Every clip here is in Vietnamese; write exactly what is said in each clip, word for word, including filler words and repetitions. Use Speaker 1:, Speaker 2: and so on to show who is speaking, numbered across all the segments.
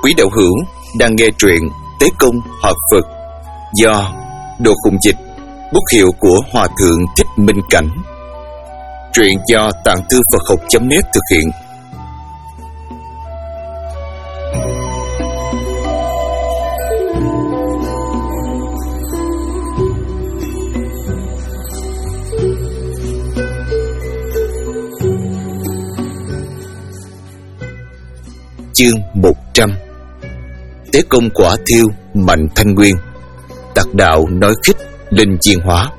Speaker 1: Quý đạo hữu đang nghe truyện Tế Công Hợp Phật do Đồ Khùng Dịch, bút hiệu của Hòa Thượng Thích Minh Cảnh. Truyện do Tạng Thư Phật Học chấm net thực hiện. Chương một trăm. Tế công quả thiêu Mạnh Thanh Nguyên. Tạc đạo nói khích linh chiên hóa.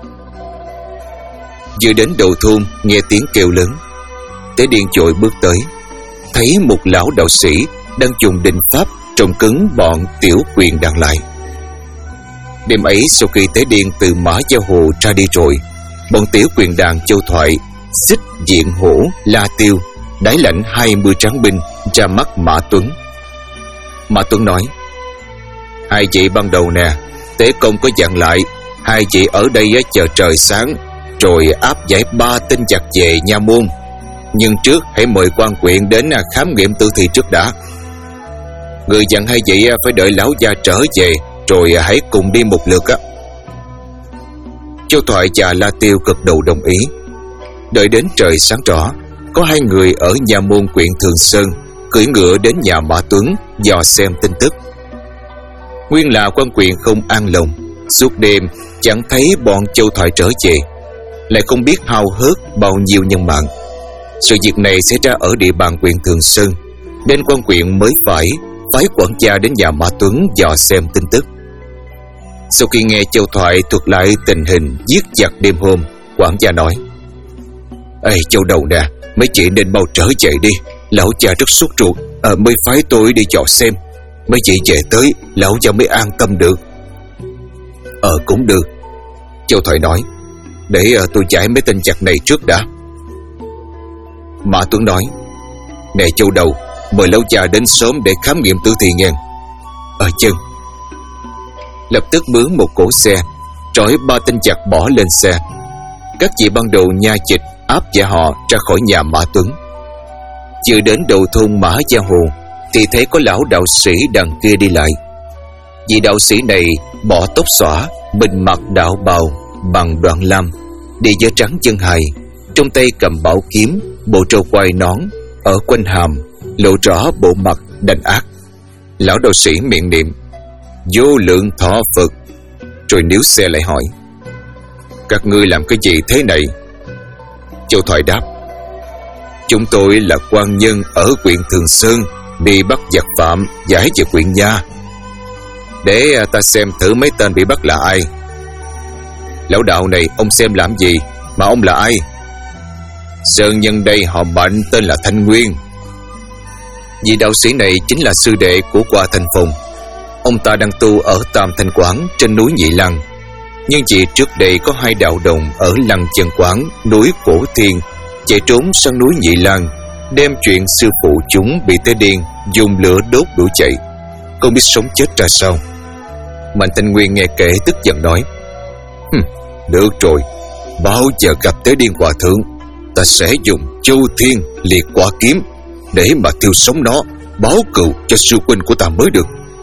Speaker 1: Vừa đến đầu thôn, nghe tiếng kêu lớn, Tế Điền chội bước tới, thấy một lão đạo sĩ đang dùng định pháp trồng cứng bọn tiểu quyền đàn lại. Đêm ấy, sau khi Tế Điền từ Mã Gia Hồ ra đi rồi, bọn tiểu quyền đàn Châu Thoại, Xích, Diện Hổ, La Tiêu đái lãnh hai mươi tráng binh ra mắt Mã Tuấn. Mã Tuấn nói: hai chị ban đầu nè, Tế Công có dặn lại hai chị ở đây chờ trời sáng, rồi áp giải ba tên giặc về nha môn. Nhưng trước hãy mời quan quyện đến khám nghiệm tử thi trước đã. Người dặn hai chị phải đợi lão gia trở về rồi hãy cùng đi một lượt á. Châu Thoại và La Tiêu gật đầu đồng ý. Đợi đến trời sáng rõ, có hai người ở nha môn quyện Thường Sơn cưỡi ngựa đến nhà Mã Tuấn dò xem tin tức. Nguyên là quan quyện không an lòng, suốt đêm chẳng thấy bọn Châu Thoại trở về, lại không biết hao hớt bao nhiêu nhân mạng. Sự việc này xảy ra ở địa bàn quyện Thường Sơn, nên quan quyện mới phải phái quản gia đến nhà Mã Tuấn dò xem tin tức. Sau khi nghe Châu Thoại thuật lại tình hình giết giặc đêm hôm, quản gia nói: Ê Châu đầu nè, mấy chị nên mau trở về đi, lão cha rất sốt ruột, à, mới phái tôi đi dò xem. Mấy chị về tới, lão cha mới an tâm được. Ờ cũng được, Châu Thoại nói, để à, tôi giải mấy tên giặc này trước đã. Mã Tuấn nói: Nè Châu đầu, mời lão cha đến sớm để khám nghiệm tử thi nghe. Ờ chân. Lập tức mướn một cỗ xe, trói ba tên giặc bỏ lên xe. Các chị ban đầu nha dịch áp giải họ ra khỏi nhà Mã Tuấn. Chưa đến đầu thôn Mã Gia Hồ thì thấy có lão đạo sĩ đằng kia đi lại. Vị đạo sĩ này bỏ tóc xõa, mình mặc đạo bào bằng đoạn lam, đi giơ trắng chân hài, trong tay cầm bảo kiếm, bộ trâu quai nón ở quanh hàm, lộ rõ bộ mặt đanh ác. Lão đạo sĩ miệng niệm vô lượng thọ Phật, rồi níu xe lại hỏi: Các ngươi làm cái gì thế này? Châu Thoại đáp: Chúng tôi là quan nhân ở huyện Thường Sơn, đi bắt giặc phạm giải về huyện nha. Để ta xem thử mấy tên bị bắt là ai. Lão đạo này ông xem làm gì, mà ông là ai? Sơn nhân đây họ Mạnh, tên là Thanh Nguyên. Vị đạo sĩ này chính là sư đệ của Qua Thanh Phong. Ông ta đang tu ở Tam Thanh Quán trên núi Nhị Lăng. Nhưng vì trước đây có hai đạo đồng ở Lăng Chân Quán, núi Cổ Thiên, chạy trốn sang núi Nhị Lăng, đem chuyện sư phụ chúng bị Tế Điền dùng lửa đốt đuổi chạy, không biết sống chết ra sao. Mạnh Thanh Nguyên nghe kể tức giận nói: Hừm, được rồi, bao giờ gặp Tế Điền hòa thượng, ta sẽ dùng Châu Thiên liệt quả kiếm để mà thiêu sống nó, báo cừu cho sư huynh của ta mới được.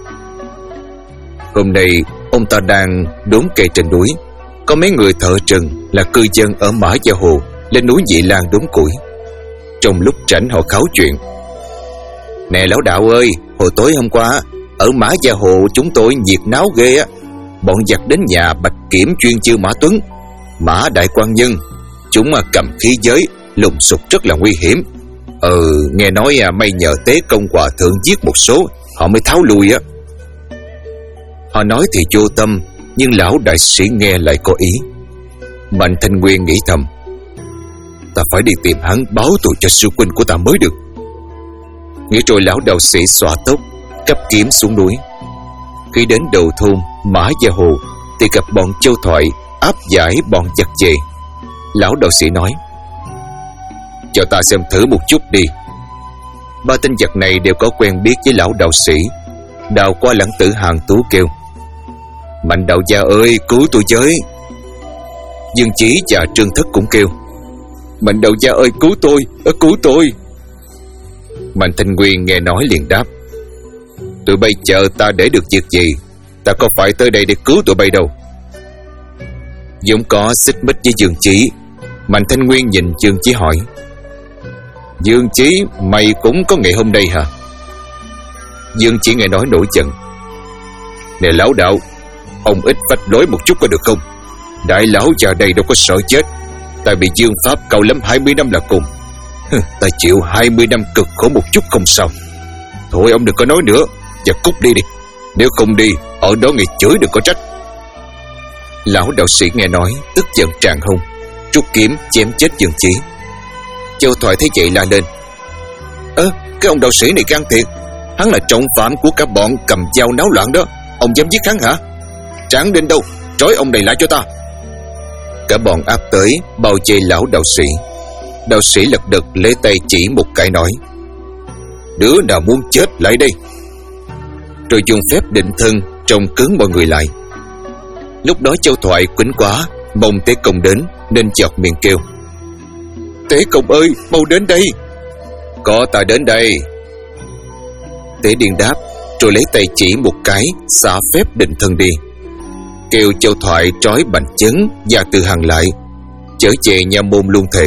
Speaker 1: Hôm nay ông ta đang đốn cây trên núi, có mấy người thợ rừng là cư dân ở Mã Gia Hồ lên núi Nhị Lan đốn củi. Trong lúc rảnh họ kháo chuyện: Nè lão đạo ơi, hồi tối hôm qua ở Mã Gia Hồ chúng tôi nhiệt náo ghê á. Bọn giặc đến nhà Bạch Kiểm chuyên chiêu Mã Tuấn, Mã đại quan nhân. Chúng cầm khí giới lùng sục rất là nguy hiểm. Ừ, nghe nói may nhờ Tế Công hòa thượng giết một số, họ mới tháo lui á. Họ nói thì vô tâm, nhưng lão đại sĩ nghe lại có ý. Mạnh Thanh Nguyên nghĩ thầm: Ta phải đi tìm hắn báo thù cho sư huynh của ta mới được. Nghĩ rồi lão đạo sĩ xõa tóc, cắp kiếm xuống núi. Khi đến đầu thôn Mã Gia Hồ thì gặp bọn Châu Thoại áp giải bọn giặc về. Lão đạo sĩ nói: Cho ta xem thử một chút đi. Ba tên giặc này đều có quen biết với lão đạo sĩ. Đào qua lãng tử Hàng Tú kêu: Mạnh đạo gia ơi, cứu tôi với. Dương Chí và Trương Thất cũng kêu: Mạnh đạo gia ơi, cứu tôi, cứu tôi. Mạnh Thanh Nguyên nghe nói liền đáp: Tụi bay chờ ta để được việc gì? Ta có phải tới đây để cứu tụi bay đâu. Vốn có xích mích với Dương Chí, Mạnh Thanh Nguyên nhìn Dương Chí hỏi: Dương Chí, mày cũng có ngày hôm nay hả? Dương Chí nghe nói nổi giận: Nè lão đạo, ông ít phách lối một chút có được không? Đại lão già đây đâu có sợ chết. Ta bị Dương Pháp cau lắm hai mươi năm là cùng. Ta chịu hai mươi năm cực khổ một chút không sao. Thôi ông đừng có nói nữa, và cút đi đi. Nếu không đi, ở đó nghe chửi đừng có trách. Lão đạo sĩ nghe nói tức giận tràn hông, rút kiếm chém chết Dương Chí. Châu Thoại thấy vậy la lên: Ơ, cái ông đạo sĩ này gan thiệt. Hắn là trọng phạm của cả bọn cầm dao náo loạn đó. Ông dám giết hắn hả? Tráng đến đâu, trói ông này lại cho ta. Cả bọn áp tới bao vây lão đạo sĩ. Đạo sĩ lật đật lấy tay chỉ một cái nói: Đứa nào muốn chết lại đây. Rồi dùng phép định thân trông cứng mọi người lại. Lúc đó Châu Thoại quýnh quá, mong Tế Công đến nên chợt miệng kêu: Tế Công ơi, mau đến đây. Có ta đến đây. Tế Điền đáp, rồi lấy tay chỉ một cái, xả phép định thân đi, kêu Châu Thoại trói Bành Chấn và Từ Hằng lại, chở về nha môn luôn thể.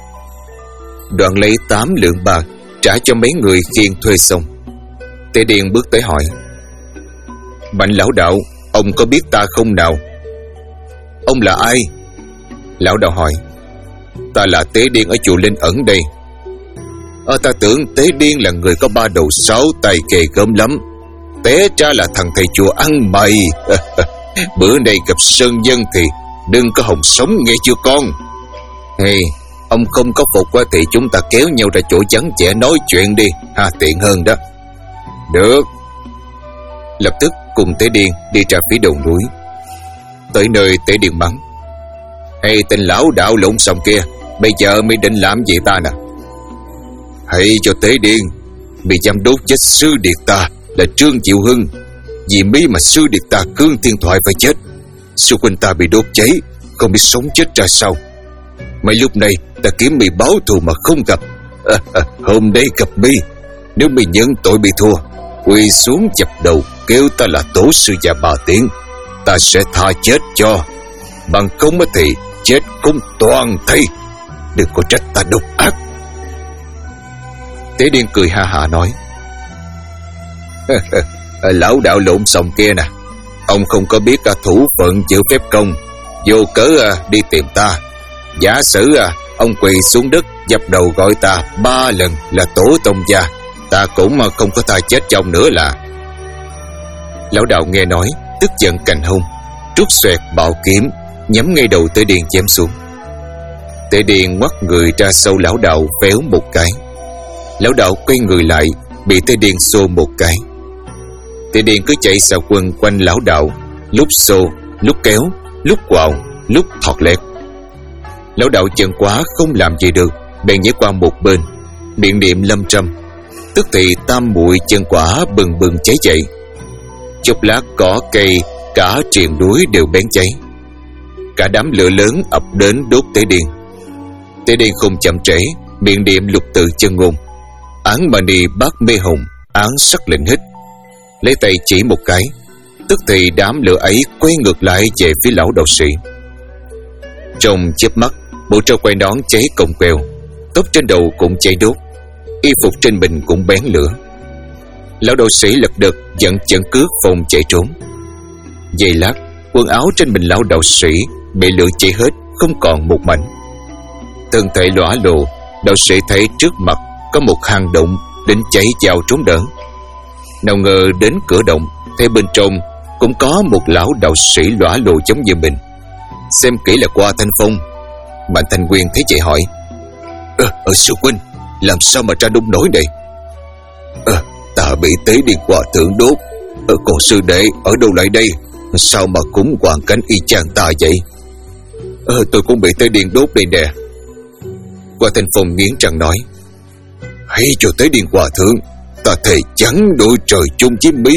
Speaker 1: Đoạn lấy tám lượng bạc trả cho mấy người khiêng thuê xong. Tế Điền bước tới hỏi: Bành lão đạo, ông có biết ta không nào? Ông là ai? Lão đạo hỏi: Ta là Tế Điên ở chùa Linh Ẩn đây. Ờ, ta tưởng Tế Điên là người có ba đầu sáu tay ghê gớm lắm. Té ra là thằng thầy chùa ăn mày. Bữa nay gặp sơn dân thì đừng có hòng sống nghe chưa con. Hey, ông không có phục quá thì chúng ta kéo nhau ra chỗ vắng vẻ nói chuyện đi, ha, tiện hơn đó. Được. Lập tức cùng Tế Điên đi ra phía đầu núi. Tới nơi Tế Điên mắng: Hay tên lão đạo lộn xộn kia, bây giờ mày định làm gì ta nè? Hãy cho Tế Điên, mày dám đốt chết sư điệt ta là Trương Diệu Hưng. Vì mỹ mà sư điệt ta Cương Thiên Thoại phải chết. Sư huynh ta bị đốt cháy, không biết sống chết ra sao. Mấy lúc này ta kiếm mày báo thù mà không gặp. À, à, hôm nay gặp mi, nếu mày nhận tội bị thua, quỳ xuống dập đầu kêu ta là tổ sư già bà tiếng, ta sẽ tha chết cho. Bằng không thì chết cũng toàn thây. Đừng có trách ta độc ác. Tế Điên cười ha hả nói: Lão đạo lộn xộn kia nè, ông không có biết cả thủ phận chịu phép công, vô cớ đi tìm ta. Giả sử ông quỳ xuống đất dập đầu gọi ta ba lần là tổ tông gia, ta cũng không có tha chết cho ông nữa là. Lão đạo nghe nói tức giận cành hung, rút xoẹt bảo kiếm nhắm ngay đầu Tế Điên chém xuống. Tế Điên ngoắt người ra sau lão đạo véo một cái. Lão đạo quay người lại, bị Tế Điên xô một cái. Tế Điên cứ chạy xà quần quanh lão đạo, lúc xô, lúc kéo, lúc quào, lúc thọt lẹt. Lão đạo giận quá không làm gì được, bèn nhảy qua một bên, miệng niệm lâm trăm. Tức thì tam muội chân quả bừng bừng cháy dậy. Chốc lát cỏ cây cả triền núi đều bén cháy. Cả đám lửa lớn ập đến đốt Tế Điên. Tế Điên không chậm trễ, miệng niệm lục tự chân ngôn: Án mani bát mê hồng, án sắc lệnh hít. Lấy tay chỉ một cái, tức thì đám lửa ấy quay ngược lại về phía lão đạo sĩ. Trong chớp mắt, bộ trâu quay nón cháy cồng queo, tóc trên đầu cũng cháy đốt, y phục trên mình cũng bén lửa. Lão đạo sĩ lật đật giận chận cước phòng chạy trốn. Giây lát, quần áo trên mình lão đạo sĩ bị lửa cháy hết, không còn một mảnh. Thân thể lõa lồ, đạo sĩ thấy trước mặt có một hang động, định chạy vào trốn đỡ. Nào ngờ đến cửa động, thấy bên trong cũng có một lão đạo sĩ lõa lồ giống như mình. Xem kỹ là Qua Thanh Phong. Mạnh Thanh Nguyên thấy vậy hỏi: Ờ, ờ sư huynh, làm sao mà ra nông nổi đây? Ờ, ta bị Tế Điên Hòa thượng đốt. Ờ, còn sư đệ ở đâu lại đây? Sao mà cũng hoàn cảnh y chang ta vậy? Ờ, tôi cũng bị Tế Điên đốt đây nè. Qua Thanh Phong nghiến răng nói: Hãy cho Tế Điên Hòa thượng, ta thề chẳng đội trời chung với mi.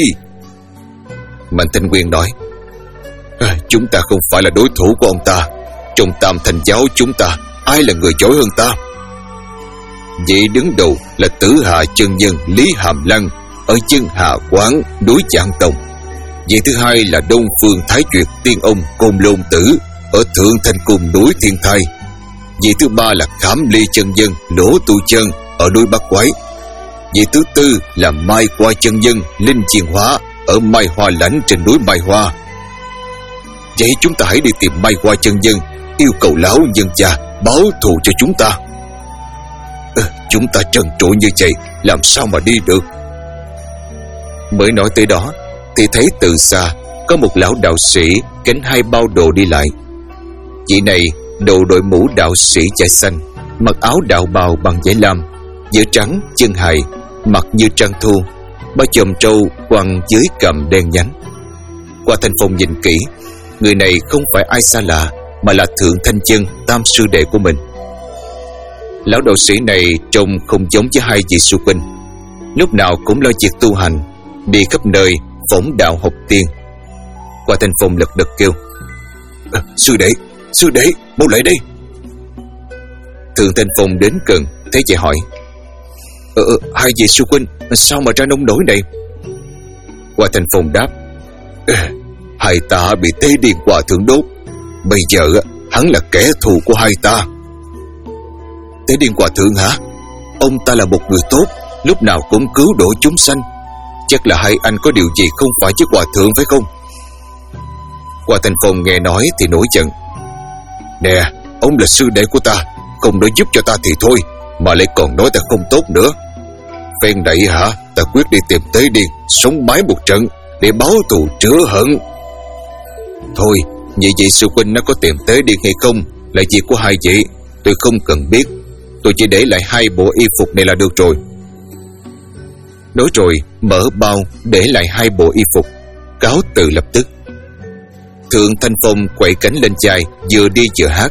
Speaker 1: Mạnh Thanh Nguyên nói: à, Chúng ta không phải là đối thủ của ông ta. Trong Tam Thành giáo chúng ta, ai là người giỏi hơn ta? Vậy đứng đầu là Tử Hạ chân nhân Lý Hàm Lăng, ở chân Hà Quán, núi Giảng Tông. Vị thứ hai là Đông Phương Thái Duyệt Tiên Ông Côn Lôn Tử ở Thượng Thanh Cung núi Thiên Thai. Vị thứ ba là Khảm Ly Chân Nhân Lỗ Tu Chân ở núi Bắc Quái. Vị thứ tư là Mai Hoa Chân Nhân Linh Chiên Hóa ở Mai Hoa Lãnh trên núi Mai Hoa. Vậy chúng ta hãy đi tìm Mai Hoa Chân Nhân, yêu cầu lão nhân gia báo thù cho chúng ta. Ừ, chúng ta trần trụi như vậy, làm sao mà đi được? Mới nói tới đó thì thấy từ xa có một lão đạo sĩ gánh hai bao đồ đi lại. Vị này đầu đội mũ đạo sĩ vải xanh, mặc áo đạo bào bằng vải lam, giữa trắng chân hài, mặt như trăng thu, ba chòm trâu quăng dưới cằm đen nhánh. Qua Thanh Phong nhìn kỹ, người này không phải ai xa lạ, mà là Thượng Thanh Chân, tam sư đệ của mình. Lão đạo sĩ này trông không giống với hai vị sư huynh, lúc nào cũng lo việc tu hành, đi khắp nơi phỏng đạo học tiên. Qua Thanh Phong lật đật kêu: à, sư đệ, sư đệ, mau lại đây. Thượng Thanh Phong đến gần, thấy vậy hỏi: Ờ, hai vị sư huynh, sao mà ra nông nổi này? Qua Thanh Phong đáp: à, hai ta bị Tế Điền Hòa Thượng đốt. Bây giờ hắn là kẻ thù của hai ta. Tế Điền Hòa Thượng hả? Ông ta là một người tốt, lúc nào cũng cứu độ chúng sanh. Chắc là hai anh có điều gì không phải với Hòa Thượng phải không? Qua Thanh Phong nghe nói thì nổi giận: Nè, ông là sư đệ của ta, không nói giúp cho ta thì thôi, mà lại còn nói ta không tốt nữa. Phen này hả, ta quyết đi tìm Tế Điền sống mái một trận để báo thù chữa hận. Thôi, như vậy sư huynh nó có tìm Tế Điền hay không là việc của hai vị, tôi không cần biết. Tôi chỉ để lại hai bộ y phục này là được rồi. Nói rồi mở bao để lại hai bộ y phục, cáo từ lập tức. Thượng Thanh Phong quẩy cánh lên chai, vừa đi vừa hát: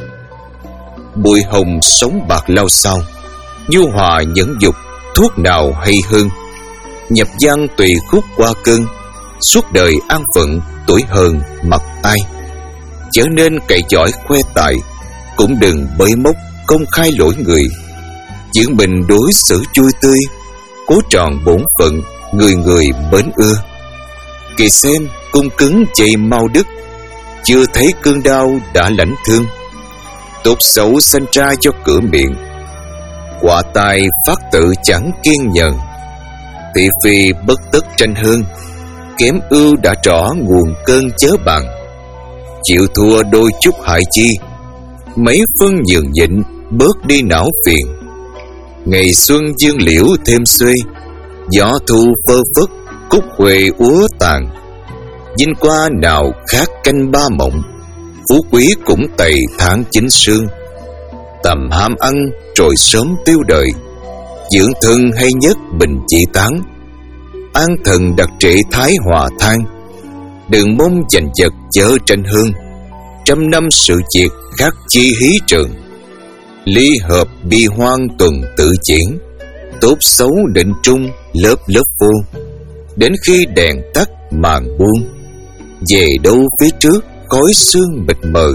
Speaker 1: Bụi hồng sống bạc lao sao, nhu hòa nhẫn dục, thuốc nào hay hơn. Nhập văn tùy khúc qua cơn, suốt đời an phận, tuổi hờn mặc ai. Trở nên cậy giỏi khoe tài, cũng đừng bới móc công khai lỗi người. Giữ mình đối xử vui tươi, cố tròn bổn phận, người người mến ưa. Kỳ xem cung cứng chạy mau đức, chưa thấy cơn đau đã lãnh thương. Tốt xấu sanh ra cho cửa miệng, quả tài phát tự chẳng kiên nhẫn. Thị phi bất tất tranh hơn, kém ưu đã rõ nguồn cơn chớ bằng. Chịu thua đôi chút hại chi, mấy phân nhường nhịn bớt đi não phiền. Ngày xuân dương liễu thêm xuê, gió thu phơ phất cúc huệ úa tàn. Vinh qua nào khác canh ba mộng, phú quý cũng tày tháng chín sương. Tầm ham ăn rồi sớm tiêu đời, dưỡng thân hay nhất bình chỉ tán. An thần đặc trị thái hòa thang, đừng mong giành vật chớ tranh hương. Trăm năm sự việc khác chi hí trường, ly hợp bi hoang tuần tự diễn. Tốt xấu định trung lớp lớp vô, đến khi đèn tắt màn buông. Về đâu phía trước khói sương mịt mờ.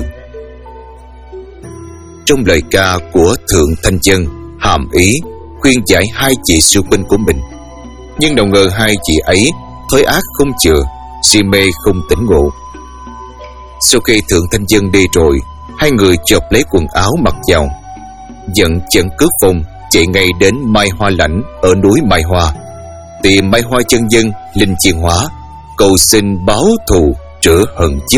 Speaker 1: Trong lời ca của Thượng Thanh Chân hàm ý khuyên giải hai chị sư huynh của mình, nhưng đâu ngờ hai chị ấy thói ác không chừa, si mê không tỉnh ngộ. Sau khi Thượng Thanh Chân đi rồi, hai người chộp lấy quần áo mặc vào, dẫn chân cướp phong chạy ngay đến Mai Hoa Lãnh ở núi Mai Hoa, tìm Mai Hoa Chân Nhân Linh Chiên Hóa, cầu xin báo thù rửa hận giúp.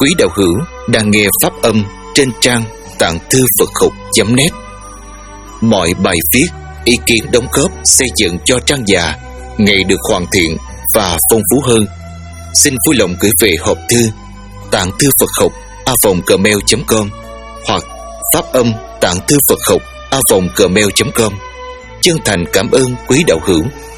Speaker 1: Quý đạo hữu đang nghe pháp âm trên trang tạng thư Phật học chấm net. Mọi bài viết, ý kiến đóng góp xây dựng cho trang già ngày được hoàn thiện và phong phú hơn. Xin vui lòng gửi về hộp thư tạng thư Phật học a vòng gmail chấm com hoặc pháp âm tạng thư Phật học a vòng gmail chấm com. Chân thành cảm ơn quý đạo hữu.